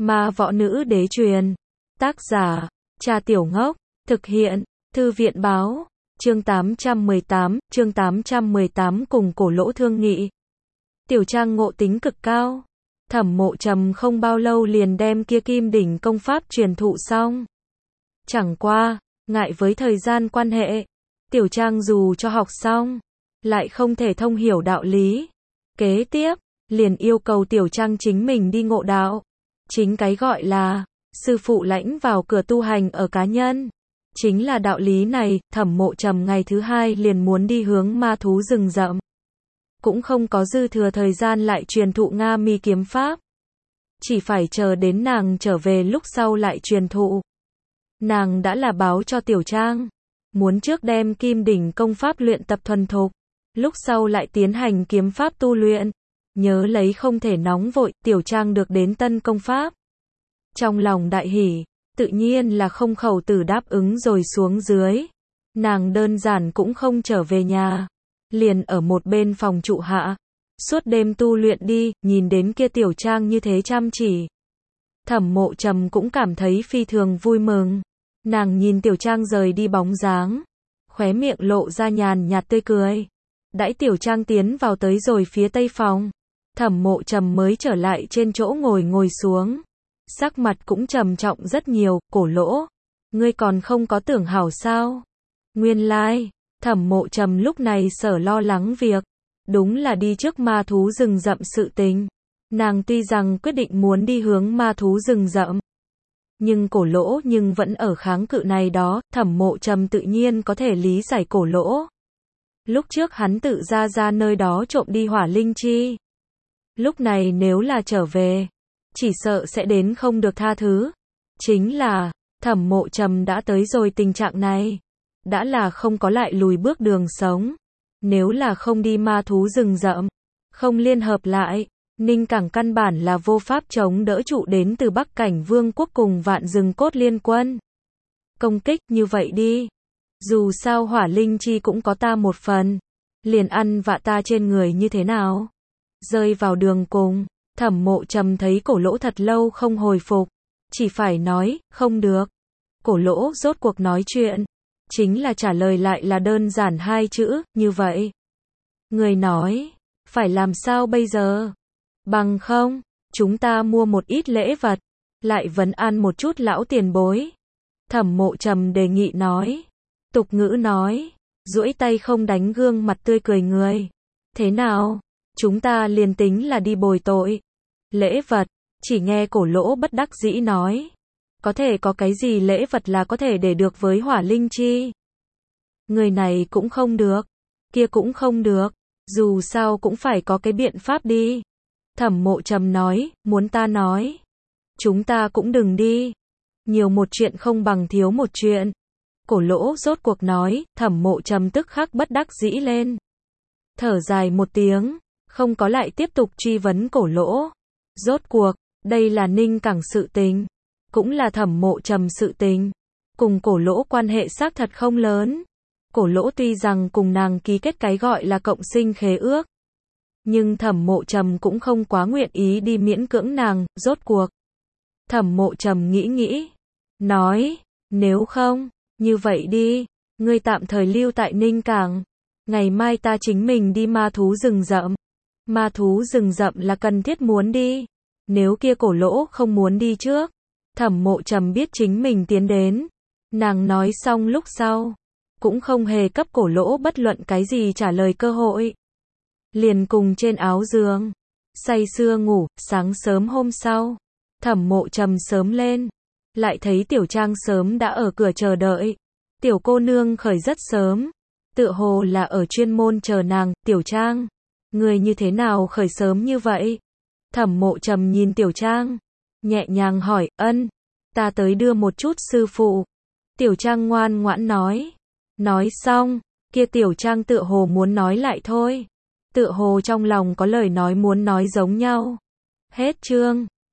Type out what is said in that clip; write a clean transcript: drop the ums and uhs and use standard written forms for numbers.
Ma võ nữ đế truyền. Tác giả, Cha Tiểu Ngốc. Thực hiện, Thư viện báo. Chương 818 cùng Cổ Lỗ thương nghị. Tiểu Trang ngộ tính cực cao. Thẩm Mộ Trầm không bao lâu liền đem kia Kim Đỉnh công pháp truyền thụ xong. Chẳng qua, ngại với thời gian quan hệ, Tiểu Trang dù cho học xong, lại không thể thông hiểu đạo lý. Kế tiếp, liền yêu cầu Tiểu Trang chính mình đi ngộ đạo. Chính cái gọi là, sư phụ lãnh vào cửa tu hành ở cá nhân. Chính là đạo lý này, Thẩm Mộ Trầm ngày thứ hai liền muốn đi hướng ma thú rừng rậm. Cũng không có dư thừa thời gian lại truyền thụ Nga Mi kiếm pháp. Chỉ phải chờ đến nàng trở về lúc sau lại truyền thụ. Nàng đã là báo cho Tiểu Trang, muốn trước đem Kim Đỉnh công pháp luyện tập thuần thục, lúc sau lại tiến hành kiếm pháp tu luyện. Nhớ lấy không thể nóng vội, Tiểu Trang được đến tân công pháp. Trong lòng đại hỉ, tự nhiên là không khẩu tử đáp ứng rồi xuống dưới. Nàng đơn giản cũng không trở về nhà, liền ở một bên phòng trụ hạ, suốt đêm tu luyện đi. Nhìn đến kia Tiểu Trang như thế chăm chỉ, Thẩm Mộ Trầm cũng cảm thấy phi thường vui mừng. Nàng nhìn Tiểu Trang rời đi bóng dáng, khóe miệng lộ ra nhàn nhạt tươi cười. Đãi Tiểu Trang tiến vào tới rồi phía tây phòng, Thẩm Mộ Trầm mới trở lại trên chỗ ngồi xuống. Sắc mặt cũng trầm trọng rất nhiều. Cổ Lỗ, ngươi còn không có tưởng hảo sao? Nguyên lai, Thẩm Mộ Trầm lúc này sở lo lắng việc, đúng là đi trước ma thú rừng rậm sự tình. Nàng tuy rằng quyết định muốn đi hướng ma thú rừng rậm, nhưng Cổ Lỗ nhưng vẫn ở kháng cự này đó. Thẩm Mộ Trầm tự nhiên có thể lý giải Cổ Lỗ. Lúc trước hắn tự ra nơi đó trộm đi hỏa linh chi. Lúc này nếu là trở về, chỉ sợ sẽ đến không được tha thứ. Chính là, Thẩm Mộ Trầm đã tới rồi tình trạng này, đã là không có lại lùi bước đường sống. Nếu là không đi ma thú rừng rậm, không liên hợp lại, Ninh Cảng căn bản là vô pháp chống đỡ trụ đến từ Bắc Cảnh Vương quốc cùng Vạn Rừng Cốt liên quân công kích. Như vậy đi, dù sao hỏa linh chi cũng có ta một phần, liền ăn vạ ta trên người như thế nào? Rơi vào đường cùng, Thẩm Mộ Trầm thấy Cổ Lỗ thật lâu không hồi phục, chỉ phải nói, không được. Cổ Lỗ rốt cuộc nói chuyện, chính là trả lời lại là đơn giản hai chữ, như vậy. Người nói, phải làm sao bây giờ? Bằng không, chúng ta mua một ít lễ vật, lại vấn an một chút lão tiền bối. Thẩm Mộ Trầm đề nghị nói. Tục ngữ nói, duỗi tay không đánh gương mặt tươi cười người. Thế nào? Chúng ta liền tính là đi bồi tội. Lễ vật, chỉ nghe Cổ Lỗ bất đắc dĩ nói. Có thể có cái gì lễ vật là có thể để được với hỏa linh chi? Người này cũng không được, kia cũng không được, dù sao cũng phải có cái biện pháp đi. Thẩm Mộ Trầm nói, muốn ta nói, chúng ta cũng đừng đi. Nhiều một chuyện không bằng thiếu một chuyện. Cổ Lỗ rốt cuộc nói. Thẩm Mộ Trầm tức khắc bất đắc dĩ lên, thở dài một tiếng, không có lại tiếp tục truy vấn Cổ Lỗ. Rốt cuộc, đây là Ninh Cảng sự tình, cũng là Thẩm Mộ Trầm sự tình, cùng Cổ Lỗ quan hệ xác thật không lớn. Cổ Lỗ tuy rằng cùng nàng ký kết cái gọi là cộng sinh khế ước, nhưng Thẩm Mộ Trầm cũng không quá nguyện ý đi miễn cưỡng nàng. Rốt cuộc, Thẩm Mộ Trầm nghĩ, nói, nếu không, như vậy đi, ngươi tạm thời lưu tại Ninh Cảng, ngày mai ta chính mình đi ma thú rừng rậm. Ma thú rừng rậm là cần thiết muốn đi, nếu kia Cổ Lỗ không muốn đi trước. Thẩm Mộ Trầm biết chính mình tiến đến, nàng nói xong lúc sau, cũng không hề cấp Cổ Lỗ bất luận cái gì trả lời cơ hội. Liền cùng trên áo giường, say sưa ngủ. Sáng sớm hôm sau, Thẩm Mộ Trầm sớm lên, lại thấy Tiểu Trang sớm đã ở cửa chờ đợi. Tiểu cô nương khởi rất sớm, tựa hồ là ở chuyên môn chờ nàng. Tiểu Trang, người như thế nào khởi sớm như vậy? Thẩm Mộ Trầm nhìn Tiểu Trang, nhẹ nhàng hỏi. Ân, ta tới đưa một chút sư phụ. Tiểu Trang ngoan ngoãn nói. Nói xong, kia Tiểu Trang tựa hồ muốn nói lại thôi, tựa hồ trong lòng có lời nói muốn nói giống nhau. Hết chương.